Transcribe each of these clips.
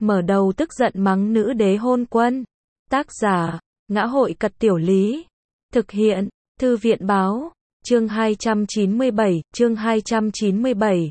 mở đầu tức giận mắng nữ đế hôn quân. Tác giả, Ngã Hội Cật Tiểu Lý. Thực hiện, Thư viện Báo. Chương 297, chương 297,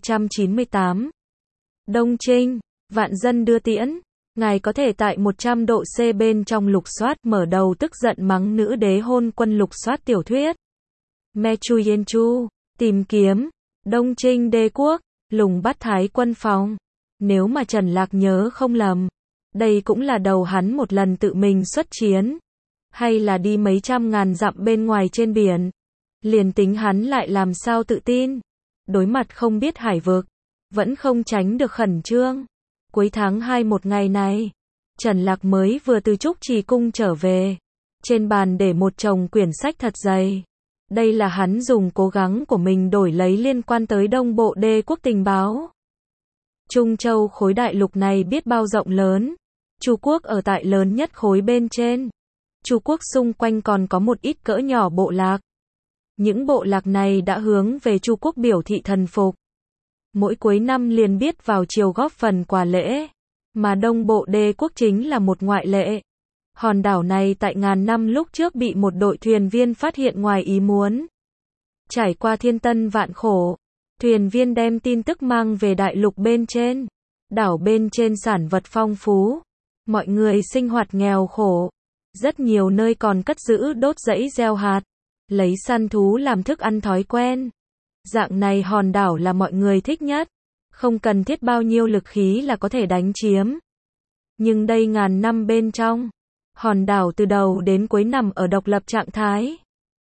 298. Đông Trinh, vạn dân đưa tiễn. Ngài có thể tại 100 độ C bên trong lục soát mở đầu tức giận mắng nữ đế hôn quân lục soát tiểu thuyết. Mechu Yenchu, tìm kiếm, Đông Trinh đế quốc, lùng bắt Thái quân Phong. Nếu mà Trần Lạc nhớ không lầm, đây cũng là đầu hắn một lần tự mình xuất chiến. Hay là đi mấy trăm ngàn dặm bên ngoài trên biển. Liền tính hắn lại làm sao tự tin. Đối mặt không biết hải vực, vẫn không tránh được khẩn trương. Cuối tháng 2 một ngày này, Trần Lạc mới vừa từ Trúc Trì Cung trở về. Trên bàn để một chồng quyển sách thật dày. Đây là hắn dùng cố gắng của mình đổi lấy liên quan tới Đông Bộ đế quốc tình báo. Trung Châu khối đại lục này biết bao rộng lớn. Chu quốc ở tại lớn nhất khối bên trên. Chu quốc xung quanh còn có một ít cỡ nhỏ bộ lạc. Những bộ lạc này đã hướng về Chu quốc biểu thị thần phục. Mỗi cuối năm liền biết vào chiều góp phần quà lễ. Mà Đông Bộ đế quốc chính là một ngoại lệ. Hòn đảo này tại ngàn năm lúc trước bị một đội thuyền viên phát hiện ngoài ý muốn. Trải qua thiên tân vạn khổ, thuyền viên đem tin tức mang về đại lục bên trên. Đảo bên trên sản vật phong phú. Mọi người sinh hoạt nghèo khổ. Rất nhiều nơi còn cất giữ đốt rẫy gieo hạt. Lấy săn thú làm thức ăn thói quen. Dạng này hòn đảo là mọi người thích nhất. Không cần thiết bao nhiêu lực khí là có thể đánh chiếm. Nhưng đây ngàn năm bên trong, hòn đảo từ đầu đến cuối nằm ở độc lập trạng thái.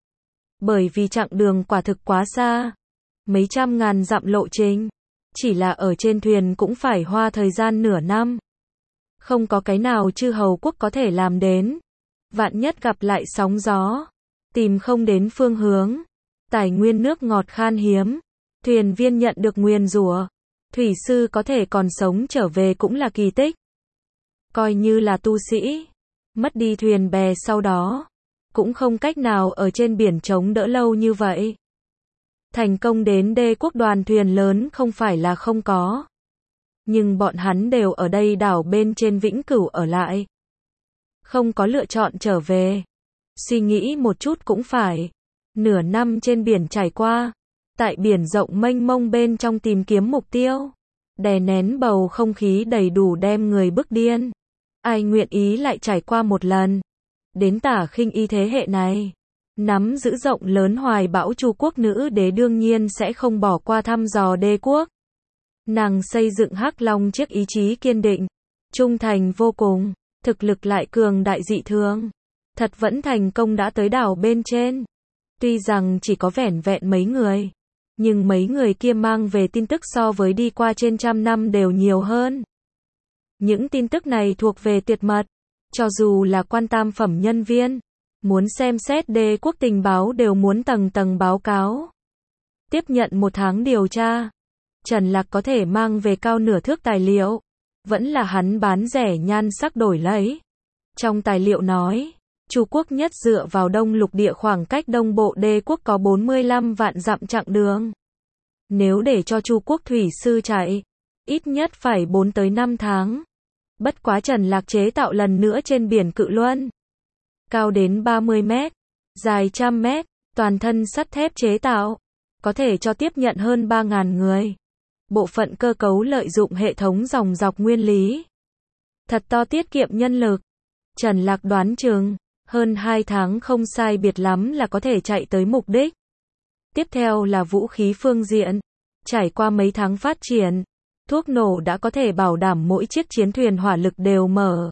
Bởi vì chặng đường quả thực quá xa. Mấy trăm ngàn dặm lộ trình. Chỉ là ở trên thuyền cũng phải hoa thời gian nửa năm. Không có cái nào chư hầu quốc có thể làm đến. Vạn nhất gặp lại sóng gió. Tìm không đến phương hướng. Tài nguyên nước ngọt khan hiếm. Thuyền viên nhận được nguyền rủa. Thủy sư có thể còn sống trở về cũng là kỳ tích. Coi như là tu sĩ. Mất đi thuyền bè sau đó. Cũng không cách nào ở trên biển chống đỡ lâu như vậy. Thành công đến đế quốc đoàn thuyền lớn không phải là không có. Nhưng bọn hắn đều ở đây đảo bên trên vĩnh cửu ở lại. Không có lựa chọn trở về. Suy nghĩ một chút cũng phải. Nửa năm trên biển trải qua. Tại biển rộng mênh mông bên trong tìm kiếm mục tiêu. Đè nén bầu không khí đầy đủ đem người bức điên. Ai nguyện ý lại trải qua một lần. Đến Tả Khinh Y thế hệ này. Nắm giữ rộng lớn hoài bão Chu quốc nữ đế đương nhiên sẽ không bỏ qua thăm dò đế quốc. Nàng xây dựng Hắc Long chiếc ý chí kiên định. Trung thành vô cùng. Thực lực lại cường đại dị thường. Thật vẫn thành công đã tới đảo bên trên. Tuy rằng chỉ có vẻn vẹn mấy người. Nhưng mấy người kia mang về tin tức so với đi qua trên trăm năm đều nhiều hơn. Những tin tức này thuộc về tuyệt mật. Cho dù là quan tam phẩm nhân viên. Muốn xem xét đế quốc tình báo đều muốn tầng tầng báo cáo. Tiếp nhận một tháng điều tra. Trần Lạc có thể mang về cao nửa thước tài liệu. Vẫn là hắn bán rẻ nhan sắc đổi lấy. Trong tài liệu nói. Chu quốc nhất dựa vào đông lục địa khoảng cách Đông Bộ đế quốc có 45 vạn dặm chặng đường. Nếu để cho Chu quốc thủy sư chạy, ít nhất phải 4 tới 5 tháng. Bất quá Trần Lạc chế tạo lần nữa trên biển Cự Luân. Cao đến 30 mét, dài 100 mét, toàn thân sắt thép chế tạo. Có thể cho tiếp nhận hơn 3.000 người. Bộ phận cơ cấu lợi dụng hệ thống dòng dọc nguyên lý. Thật to tiết kiệm nhân lực. Trần Lạc đoán chừng. Hơn 2 tháng không sai biệt lắm là có thể chạy tới mục đích. Tiếp theo là vũ khí phương diện. Trải qua mấy tháng phát triển, thuốc nổ đã có thể bảo đảm mỗi chiếc chiến thuyền hỏa lực đều mở.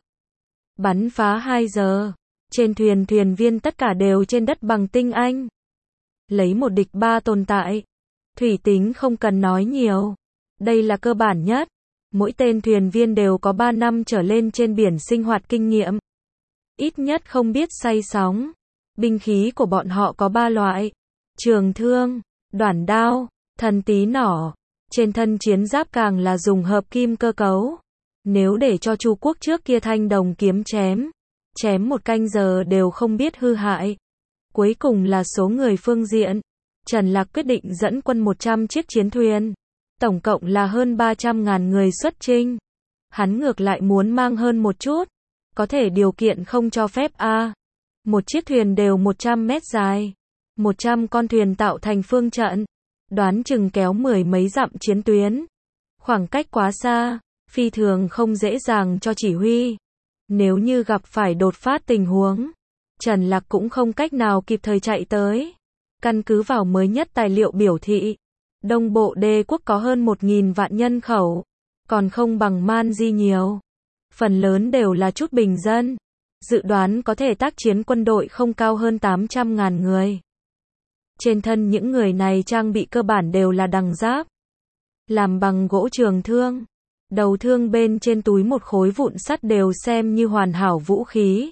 Bắn phá 2 giờ. Trên thuyền thuyền viên tất cả đều trên đất bằng tinh anh. Lấy một địch 3 tồn tại. Thủy tính không cần nói nhiều. Đây là cơ bản nhất. Mỗi tên thuyền viên đều có 3 năm trở lên trên biển sinh hoạt kinh nghiệm. Ít nhất không biết say sóng. Binh khí của bọn họ có 3 loại. Trường thương, đoản đao, thần tí nỏ. Trên thân chiến giáp càng là dùng hợp kim cơ cấu. Nếu để cho Chu quốc trước kia thanh đồng kiếm chém một canh giờ đều không biết hư hại. Cuối cùng là số người phương diện. Trần Lạc quyết định dẫn quân 100 chiếc chiến thuyền. Tổng cộng là hơn 300.000 người xuất chinh. Hắn ngược lại muốn mang hơn một chút. Có thể điều kiện không cho phép a. Một chiếc thuyền đều 100 mét dài. 100 con thuyền tạo thành phương trận. Đoán chừng kéo 10 mấy dặm chiến tuyến. Khoảng cách quá xa, phi thường không dễ dàng cho chỉ huy. Nếu như gặp phải đột phát tình huống, Trần Lạc cũng không cách nào kịp thời chạy tới. Căn cứ vào mới nhất tài liệu biểu thị, Đông Bộ Đế quốc có hơn 1.000 vạn nhân khẩu, còn không bằng Man Di nhiều. Phần lớn đều là chút bình dân. Dự đoán có thể tác chiến quân đội không cao hơn 800.000 người. Trên thân những người này trang bị cơ bản đều là đằng giáp, làm bằng gỗ trường thương. Đầu thương bên trên túi một khối vụn sắt đều xem như hoàn hảo vũ khí.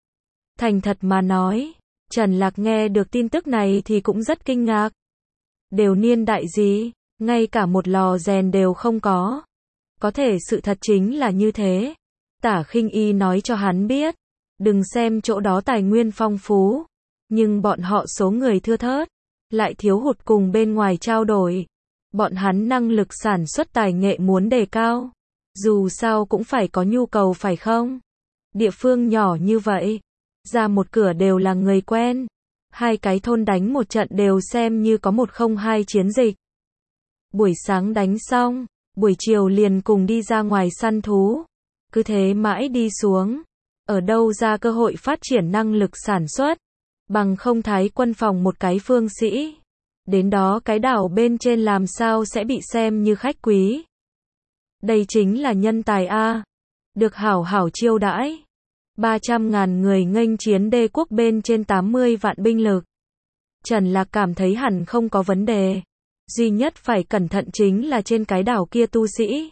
Thành thật mà nói, Trần Lạc nghe được tin tức này thì cũng rất kinh ngạc. Đều niên đại gì, ngay cả một lò rèn đều không có. Có thể sự thật chính là như thế. Tả Khinh Y nói cho hắn biết, đừng xem chỗ đó tài nguyên phong phú, nhưng bọn họ số người thưa thớt, lại thiếu hụt cùng bên ngoài trao đổi. Bọn hắn năng lực sản xuất tài nghệ muốn đề cao, dù sao cũng phải có nhu cầu phải không? Địa phương nhỏ như vậy, ra một cửa đều là người quen. Hai cái thôn đánh một trận đều xem như có 102 chiến dịch. Buổi sáng đánh xong, buổi chiều liền cùng đi ra ngoài săn thú. Cứ thế mãi đi xuống, ở đâu ra cơ hội phát triển năng lực sản xuất, bằng không Thái quân phòng một cái phương sĩ. Đến đó cái đảo bên trên làm sao sẽ bị xem như khách quý. Đây chính là nhân tài a, được hảo hảo chiêu đãi. 300.000 người nghênh chiến đế quốc bên trên 80 vạn binh lực. Trần Lạc cảm thấy hẳn không có vấn đề. Duy nhất phải cẩn thận chính là trên cái đảo kia tu sĩ.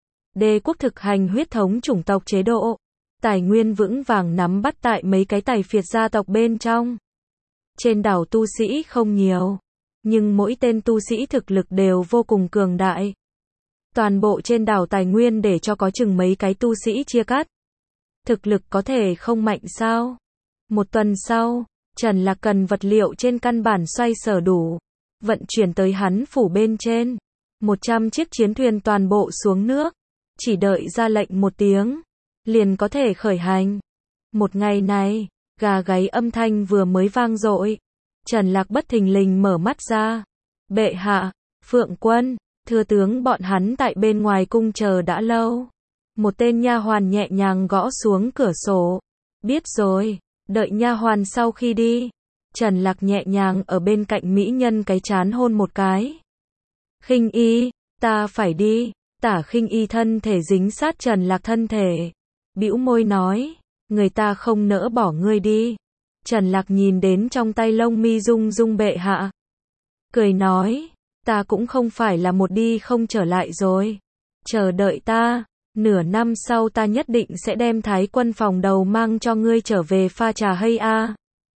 Đế quốc thực hành huyết thống chủng tộc chế độ. Tài nguyên vững vàng nắm bắt tại mấy cái tài phiệt gia tộc bên trong. Trên đảo tu sĩ không nhiều, nhưng mỗi tên tu sĩ thực lực đều vô cùng cường đại. Toàn bộ trên đảo tài nguyên để cho có chừng mấy cái tu sĩ chia cắt. Thực lực có thể không mạnh sao? Một tuần sau, Trần Lạc cần vật liệu trên căn bản xoay sở đủ, vận chuyển tới hắn phủ bên trên. 100 chiếc chiến thuyền toàn bộ xuống nước, chỉ đợi ra lệnh một tiếng, liền có thể khởi hành. Một ngày này, gà gáy âm thanh vừa mới vang dội, Trần Lạc bất thình lình mở mắt ra. Bệ hạ, Phượng Quân, thừa tướng bọn hắn tại bên ngoài cung chờ đã lâu. Một tên nha hoàn nhẹ nhàng gõ xuống cửa sổ. Biết rồi, đợi nha hoàn sau khi đi. Trần Lạc nhẹ nhàng ở bên cạnh mỹ nhân cái trán hôn một cái. Khinh Y, ta phải đi. Tả Khinh Y thân thể dính sát Trần Lạc thân thể, bĩu môi nói, người ta không nỡ bỏ ngươi đi. Trần Lạc nhìn đến trong tay lông mi rung rung bệ hạ, cười nói, ta cũng không phải là một đi không trở lại rồi. Chờ đợi ta, nửa năm sau ta nhất định sẽ đem Thái quân phòng đầu mang cho ngươi trở về pha trà hay a.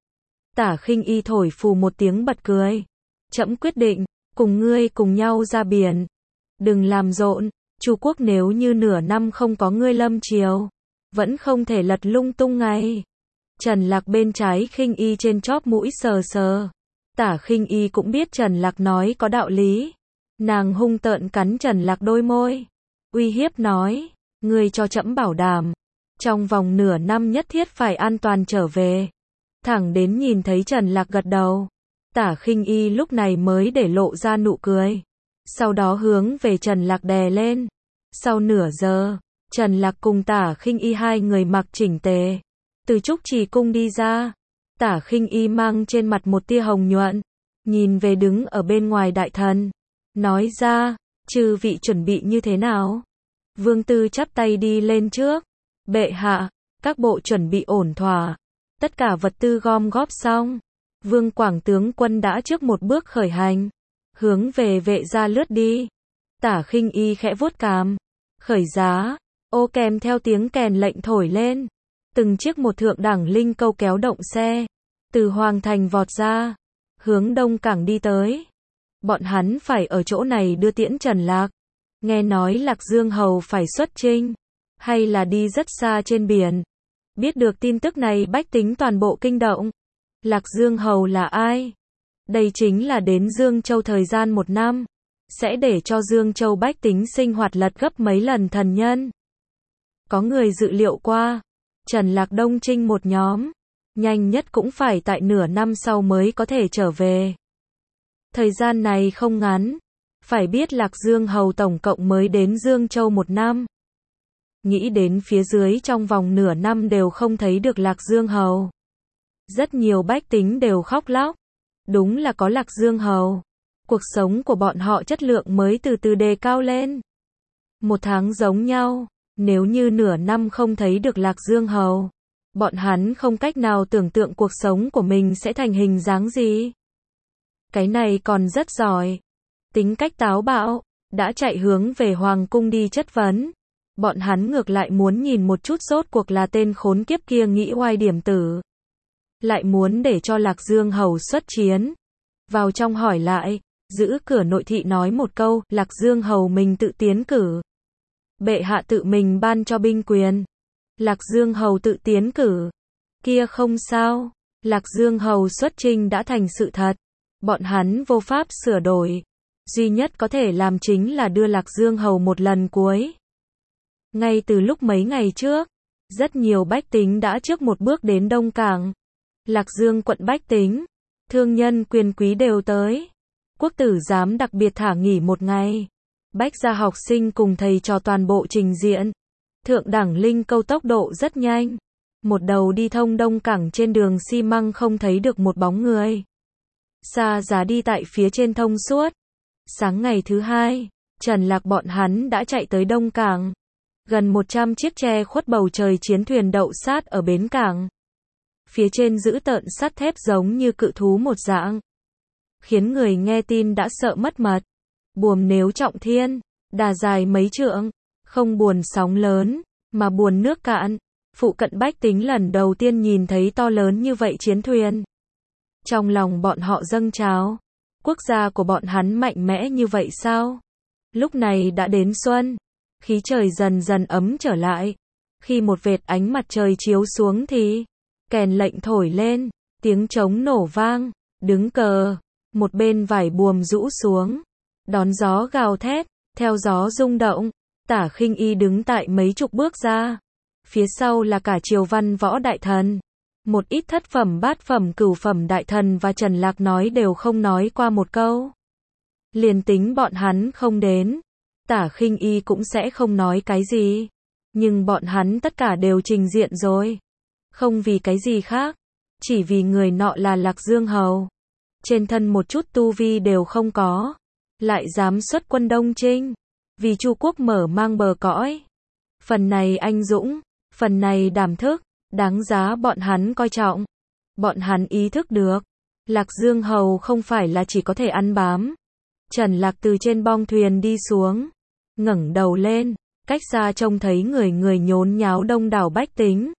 Tả Khinh Y thổi phù một tiếng bật cười. Trẫm quyết định, cùng ngươi cùng nhau ra biển. Đừng làm rộn, Chu quốc nếu như nửa năm không có ngươi lâm triều, vẫn không thể lật lung tung ngay. Trần Lạc bên trái Khinh Y trên chóp mũi sờ sờ. Tả Khinh Y cũng biết Trần Lạc nói có đạo lý. Nàng hung tợn cắn Trần Lạc đôi môi, uy hiếp nói, ngươi cho trẫm bảo đảm, trong vòng nửa năm nhất thiết phải an toàn trở về. Thẳng đến nhìn thấy Trần Lạc gật đầu, Tả Khinh Y lúc này mới để lộ ra nụ cười. Sau đó hướng về Trần Lạc đè lên. Sau nửa giờ, Trần Lạc cùng Tả Khinh Y hai người mặc chỉnh tề, từ Trúc Trì cung đi ra. Tả Khinh Y mang trên mặt một tia hồng nhuận, nhìn về đứng ở bên ngoài đại thần, nói ra, chư vị chuẩn bị như thế nào? Vương Tư chắp tay đi lên trước. Bệ hạ, các bộ chuẩn bị ổn thỏa, tất cả vật tư gom góp xong. Vương Quảng tướng quân đã trước một bước khởi hành, hướng về vệ gia lướt đi. Tả Khinh Y khẽ vuốt cằm, khởi giá, ô kèm theo tiếng kèn lệnh thổi lên. Từng chiếc một thượng đẳng linh câu kéo động xe, từ Hoàng Thành vọt ra, hướng Đông Cảng đi tới. Bọn hắn phải ở chỗ này đưa tiễn Trần Lạc. Nghe nói Lạc Dương Hầu phải xuất chinh, hay là đi rất xa trên biển. Biết được tin tức này bách tính toàn bộ kinh động. Lạc Dương Hầu là ai? Đây chính là đến Dương Châu thời gian một năm, sẽ để cho Dương Châu bách tính sinh hoạt lật gấp mấy lần thần nhân. Có người dự liệu qua, Trần Lạc Đông Trinh một nhóm, nhanh nhất cũng phải tại nửa năm sau mới có thể trở về. Thời gian này không ngắn, phải biết Lạc Dương Hầu tổng cộng mới đến Dương Châu 1 năm. Nghĩ đến phía dưới trong vòng nửa năm đều không thấy được Lạc Dương Hầu. Rất nhiều bách tính đều khóc lóc. Đúng là có Lạc Dương Hầu, cuộc sống của bọn họ chất lượng mới từ từ đề cao lên. 1 tháng giống nhau, nếu như nửa năm không thấy được Lạc Dương Hầu, bọn hắn không cách nào tưởng tượng cuộc sống của mình sẽ thành hình dáng gì. Cái này còn rất giỏi. Tính cách táo bạo, đã chạy hướng về Hoàng cung đi chất vấn. Bọn hắn ngược lại muốn nhìn một chút rốt cuộc là tên khốn kiếp kia nghĩ oai điểm tử. Lại muốn để cho Lạc Dương Hầu xuất chiến. Vào trong hỏi lại, giữ cửa nội thị nói một câu, Lạc Dương Hầu mình tự tiến cử. Bệ hạ tự mình ban cho binh quyền. Lạc Dương Hầu tự tiến cử. Kia không sao. Lạc Dương Hầu xuất chinh đã thành sự thật. Bọn hắn vô pháp sửa đổi. Duy nhất có thể làm chính là đưa Lạc Dương Hầu một lần cuối. Ngay từ lúc mấy ngày trước, rất nhiều bách tính đã trước một bước đến Đông Cảng. Lạc Dương quận bách tính, thương nhân quyền quý đều tới. Quốc tử giám đặc biệt thả nghỉ 1 ngày. Bách gia học sinh cùng thầy trò toàn bộ trình diện. Thượng đẳng linh câu tốc độ rất nhanh. Một đầu đi thông Đông Cảng trên đường xi măng không thấy được một bóng người. Xa giá đi tại phía trên thông suốt. Sáng ngày thứ 2, Trần Lạc bọn hắn đã chạy tới Đông Cảng. Gần 100 chiếc che khuất bầu trời chiến thuyền đậu sát ở bến cảng. Phía trên giữ tợn sắt thép giống như cự thú một dạng. Khiến người nghe tin đã sợ mất mật. Buồm nếu trọng thiên, đà dài mấy trượng, không buồn sóng lớn, mà buồn nước cạn. Phụ cận bách tính lần đầu tiên nhìn thấy to lớn như vậy chiến thuyền. Trong lòng bọn họ dâng trào. Quốc gia của bọn hắn mạnh mẽ như vậy sao? Lúc này đã đến xuân. Khí trời dần dần ấm trở lại. Khi một vệt ánh mặt trời chiếu xuống thì kèn lệnh thổi lên, tiếng trống nổ vang, đứng cờ, một bên vải buồm rũ xuống, đón gió gào thét, theo gió rung động, Tả Khinh Y đứng tại mấy chục bước ra. Phía sau là cả triều văn võ đại thần. Một ít thất phẩm bát phẩm cửu phẩm đại thần và Trần Lạc nói đều không nói qua một câu. Liền tính bọn hắn không đến, Tả Khinh Y cũng sẽ không nói cái gì. Nhưng bọn hắn tất cả đều trình diện rồi. Không vì cái gì khác. Chỉ vì người nọ là Lạc Dương Hầu. Trên thân một chút tu vi đều không có. Lại dám xuất quân Đông Trinh. Vì Chu quốc mở mang bờ cõi. Phần này anh dũng, phần này đảm thức, đáng giá bọn hắn coi trọng. Bọn hắn ý thức được. Lạc Dương Hầu không phải là chỉ có thể ăn bám. Trần Lạc từ trên bong thuyền đi xuống. Ngẩng đầu lên. Cách xa trông thấy người người nhốn nháo đông đảo bách tính.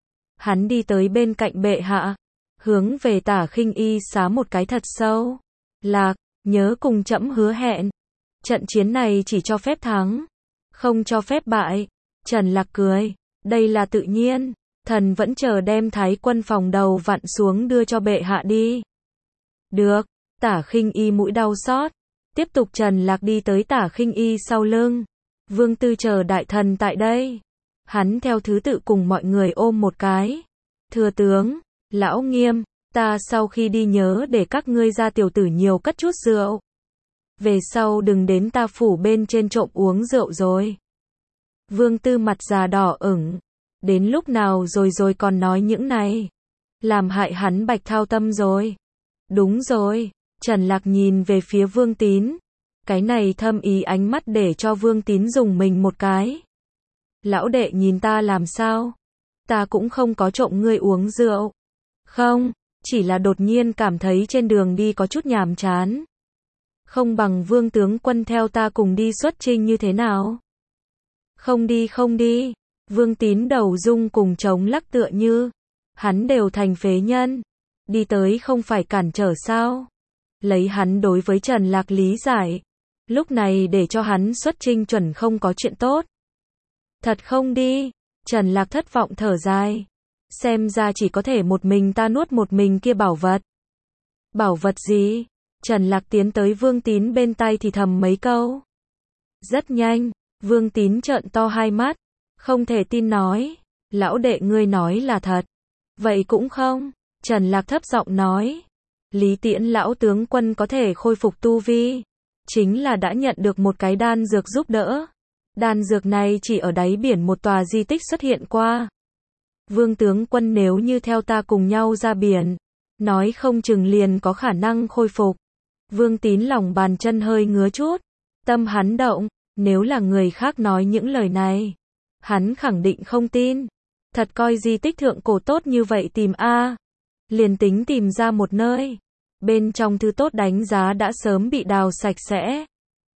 Hắn đi tới bên cạnh bệ hạ. Hướng về Tả Khinh Y xá một cái thật sâu. Lạc, nhớ cùng trẫm hứa hẹn. Trận chiến này chỉ cho phép thắng. Không cho phép bại. Trần Lạc cười. Đây là tự nhiên. Thần vẫn chờ đem thái quân phòng đầu vặn xuống đưa cho bệ hạ đi. Được. Tả Khinh Y mũi đau xót. Tiếp tục Trần Lạc đi tới Tả Khinh Y sau lưng. Vương Tư chờ đại thần tại đây. Hắn theo thứ tự cùng mọi người ôm một cái. Thưa tướng, lão Nghiêm, ta sau khi đi nhớ để các ngươi ra tiểu tử nhiều cất chút rượu. Về sau đừng đến ta phủ bên trên trộm uống rượu rồi. Vương Tư mặt già đỏ ửng. Đến lúc nào rồi còn nói những này. Làm hại hắn Bạch Thao tâm rồi. Đúng rồi, Trần Lạc nhìn về phía Vương Tín. Cái này thâm ý ánh mắt để cho Vương Tín dùng mình một cái. Lão đệ nhìn ta làm sao? Ta cũng không có trộm ngươi uống rượu. Không, chỉ là đột nhiên cảm thấy trên đường đi có chút nhàm chán. Không bằng Vương tướng quân theo ta cùng đi xuất chinh như thế nào? Không đi. Vương Tín đầu rung cùng chống lắc tựa như. Hắn đều thành phế nhân. Đi tới không phải cản trở sao? Lấy hắn đối với Trần Lạc lý giải. Lúc này để cho hắn xuất chinh chuẩn không có chuyện tốt. Thật không đi. Trần Lạc thất vọng thở dài. Xem ra chỉ có thể một mình ta nuốt một mình kia bảo vật. Bảo vật gì? Trần Lạc tiến tới Vương Tín bên tay thì thầm mấy câu. Rất nhanh, Vương Tín trợn to hai mắt. Không thể tin nói, lão đệ ngươi nói là thật. Vậy cũng không, Trần Lạc thấp giọng nói. Lý Tiễn lão tướng quân có thể khôi phục tu vi, chính là đã nhận được một cái đan dược giúp đỡ. Đan dược này chỉ ở đáy biển một tòa di tích xuất hiện qua. Vương tướng quân nếu như theo ta cùng nhau ra biển, nói không chừng liền có khả năng khôi phục. Vương Tín lòng bàn chân hơi ngứa chút, tâm hắn động, nếu là người khác nói những lời này, hắn khẳng định không tin. Thật coi di tích thượng cổ tốt như vậy tìm a, liền tính tìm ra một nơi, bên trong thứ tốt đánh giá đã sớm bị đào sạch sẽ.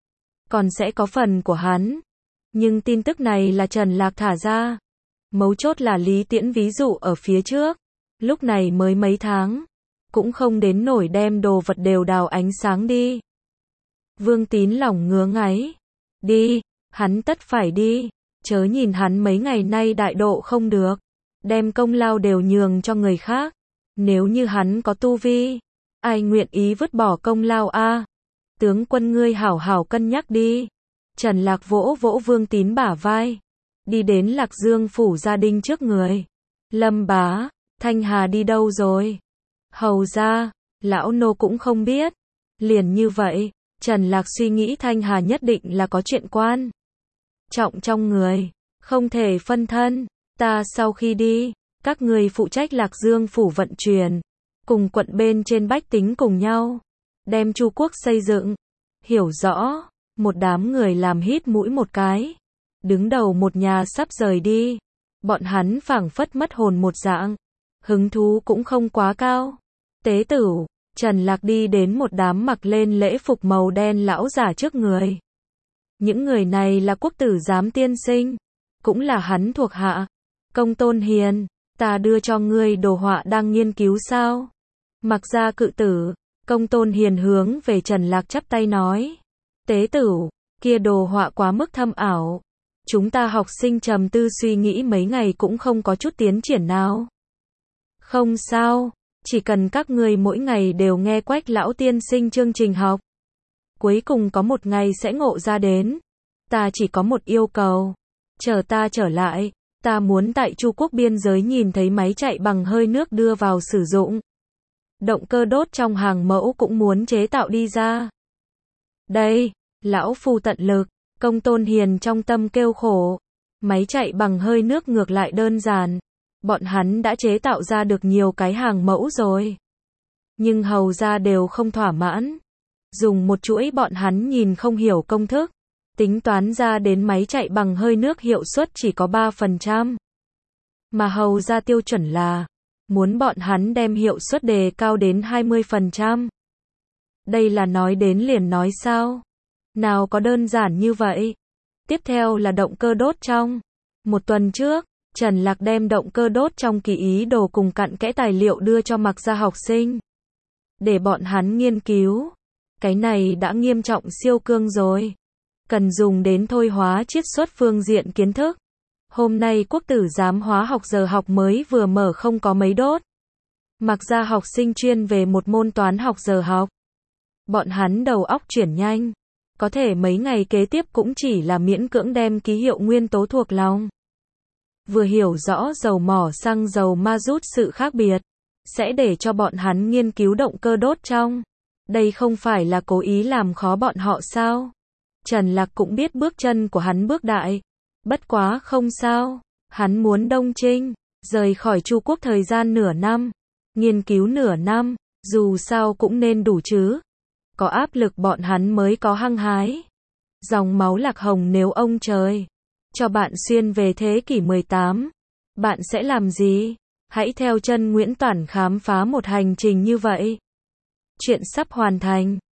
Còn sẽ có phần của hắn. Nhưng tin tức này là Trần Lạc thả ra. Mấu chốt là Lý Tiễn ví dụ ở phía trước. Lúc này mới mấy tháng. Cũng không đến nổi đem đồ vật đều đào ánh sáng đi. Vương Tín lòng ngứa ngáy. Đi, hắn tất phải đi. Chớ nhìn hắn mấy ngày nay đại độ không được. Đem công lao đều nhường cho người khác. Nếu như hắn có tu vi, ai nguyện ý vứt bỏ công lao a? Tướng quân ngươi hảo hảo cân nhắc đi. Trần Lạc vỗ vỗ Vương Tín bả vai. Đi đến Lạc Dương phủ gia đình trước người. Lâm bá, Thanh Hà đi đâu rồi? Hầu ra, lão nô cũng không biết. Liền như vậy, Trần Lạc suy nghĩ Thanh Hà nhất định là có chuyện quan trọng trong người, không thể phân thân. Ta sau khi đi, các người phụ trách Lạc Dương phủ vận chuyển, cùng quận bên trên bách tính cùng nhau, đem Chu quốc xây dựng. Hiểu rõ, một đám người làm hít mũi một cái. Đứng đầu một nhà sắp rời đi. Bọn hắn phảng phất mất hồn một dạng. Hứng thú cũng không quá cao. Tế tử, Trần Lạc đi đến một đám mặc lên lễ phục màu đen lão giả trước người. Những người này là quốc tử giám tiên sinh, cũng là hắn thuộc hạ. Công Tôn Hiền, ta đưa cho ngươi đồ họa đang nghiên cứu sao? Mặc ra cự tử, Công Tôn Hiền hướng về Trần Lạc chắp tay nói. Tế tử, kia đồ họa quá mức thâm ảo. Chúng ta học sinh trầm tư suy nghĩ mấy ngày cũng không có chút tiến triển nào. Không sao, chỉ cần các ngươi mỗi ngày đều nghe Quách lão tiên sinh chương trình học. Cuối cùng có một ngày sẽ ngộ ra đến. Ta chỉ có một yêu cầu. Chờ ta trở lại, ta muốn tại Chu quốc biên giới nhìn thấy máy chạy bằng hơi nước đưa vào sử dụng. Động cơ đốt trong hàng mẫu cũng muốn chế tạo đi ra. Đây, lão phu tận lực. Công Tôn Hiền trong tâm kêu khổ. Máy chạy bằng hơi nước ngược lại đơn giản. Bọn hắn đã chế tạo ra được nhiều cái hàng mẫu rồi. Nhưng hầu ra đều không thỏa mãn. Dùng một chuỗi bọn hắn nhìn không hiểu công thức. Tính toán ra đến máy chạy bằng hơi nước hiệu suất chỉ có 3%. Mà hầu ra tiêu chuẩn là muốn bọn hắn đem hiệu suất đề cao đến 20%. Đây là nói đến liền nói sao? Nào có đơn giản như vậy. Tiếp theo là động cơ đốt trong. Một tuần trước, Trần Lạc đem động cơ đốt trong kỳ ý đồ cùng cặn kẽ tài liệu đưa cho Mặc gia học sinh. Để bọn hắn nghiên cứu. Cái này đã nghiêm trọng siêu cương rồi. Cần dùng đến thôi hóa chiết xuất phương diện kiến thức. Hôm nay quốc tử giám hóa học giờ học mới vừa mở không có mấy đốt. Mặc gia học sinh chuyên về một môn toán học giờ học. Bọn hắn đầu óc chuyển nhanh. Có thể mấy ngày kế tiếp cũng chỉ là miễn cưỡng đem ký hiệu nguyên tố thuộc lòng. Vừa hiểu rõ dầu mỏ xăng dầu ma rút sự khác biệt. Sẽ để cho bọn hắn nghiên cứu động cơ đốt trong. Đây không phải là cố ý làm khó bọn họ sao? Trần Lạc cũng biết bước chân của hắn bước đại. Bất quá không sao. Hắn muốn đông chinh. Rời khỏi Chu quốc thời gian nửa năm. Nghiên cứu nửa năm. Dù sao cũng nên đủ chứ. Có áp lực bọn hắn mới có hăng hái. Dòng máu Lạc Hồng nếu ông trời cho bạn xuyên về thế kỷ 18, bạn sẽ làm gì? Hãy theo chân Nguyễn Toản khám phá một hành trình như vậy. Chuyện sắp hoàn thành.